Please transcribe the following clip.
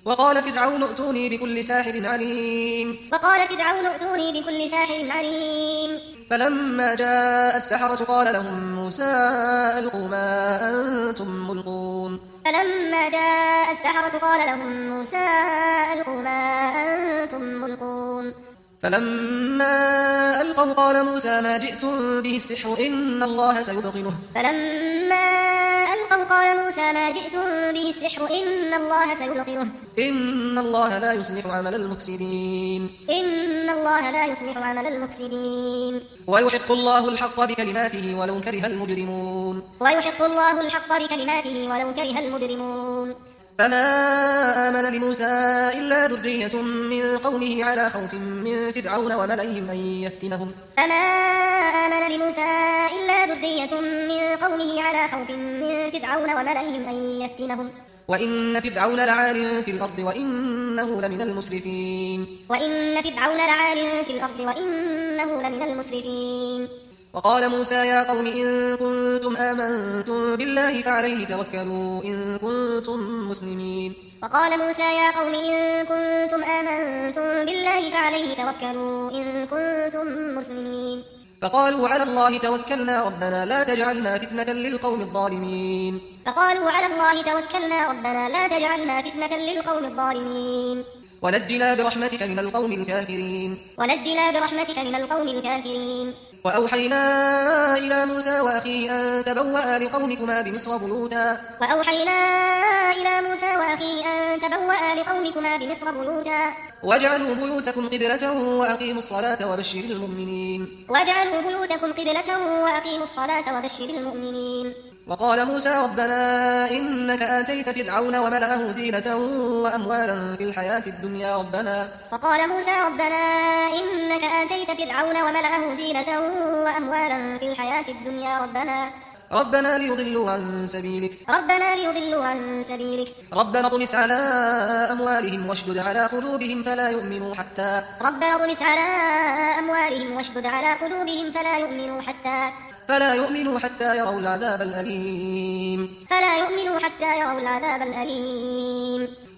وقال فرعون ائتوني بكل ساحر عليم وقال فرعون ائتوني بكل ساحر عليم فلما جاء السحرة قال لهم موسى ألقوا ما أنتم ملقون فلما جاء السحرة قال لهم موسى ألقوا ما أنتم ملقون فلما ألقوا قال موسى ما جئتم به السحر إن الله سيبطله فلما ألقوا قال موسى ما جئتم به السحر إن الله سيبطله إن الله لا يصلح عمل المفسدين إن الله لا يصلح عمل المفسدين ويحق الله الحق بكلماته ولو كره المجرمون ويحق الله الحق بكلماته ولو كره المجرمون فما آمن لموسى إلا ذرية من قومه على خوف من فرعون وملئهم أن يفتنهم فما آمن لموسى إلا ذرية من قومه على خوف من فرعون وملئهم أن يفتنهم وإن فرعون لعال في الأرض وإنه لمن المسرفين وإن فرعون لعال في الأرض وإنه لمن المسرفين وقال موسى يا قوم إن كنتم آمنتم بالله فعليه توكلوا إن كنتم مسلمين وقال موسى يا قوم إن كنتم آمنتم بالله فعليه توكلوا إن كنتم مسلمين فقالوا على الله توكلنا ربنا لا تجعلنا فتنة للقوم الظالمين فقالوا على الله توكلنا ربنا لا تجعلنا فتنة للقوم الظالمين ونجنا برحمتك من القوم الكافرين ونجنا برحمتك من القوم الكافرين وأوحينا إلى موسى وأخيه أن تبوأ لقومكما بمصر بيوتا وأوحينا إلى موسى وأخيه أن تبوأ لقومكما بمصر بيوتا واجعلوا بيوتكم قبلة وأقيموا الصلاة وبشر المؤمنين واجعلوا بيوتكم قبلة وأقيموا الصلاة وبشر المؤمنين وقال موسى ربنا إنك آتيت فرعون وملأه زينة وأموالا في الحياة الدنيا وقال موسى ربنا إنك آتيت فرعون وملأه زينة وأموالا في الحياة الدنيا ربنا ليضلوا عن سبيلك ربنا طمس على أموالهم واشدد على قلوبهم فلا يؤمنوا حتى يروا العذاب الأليم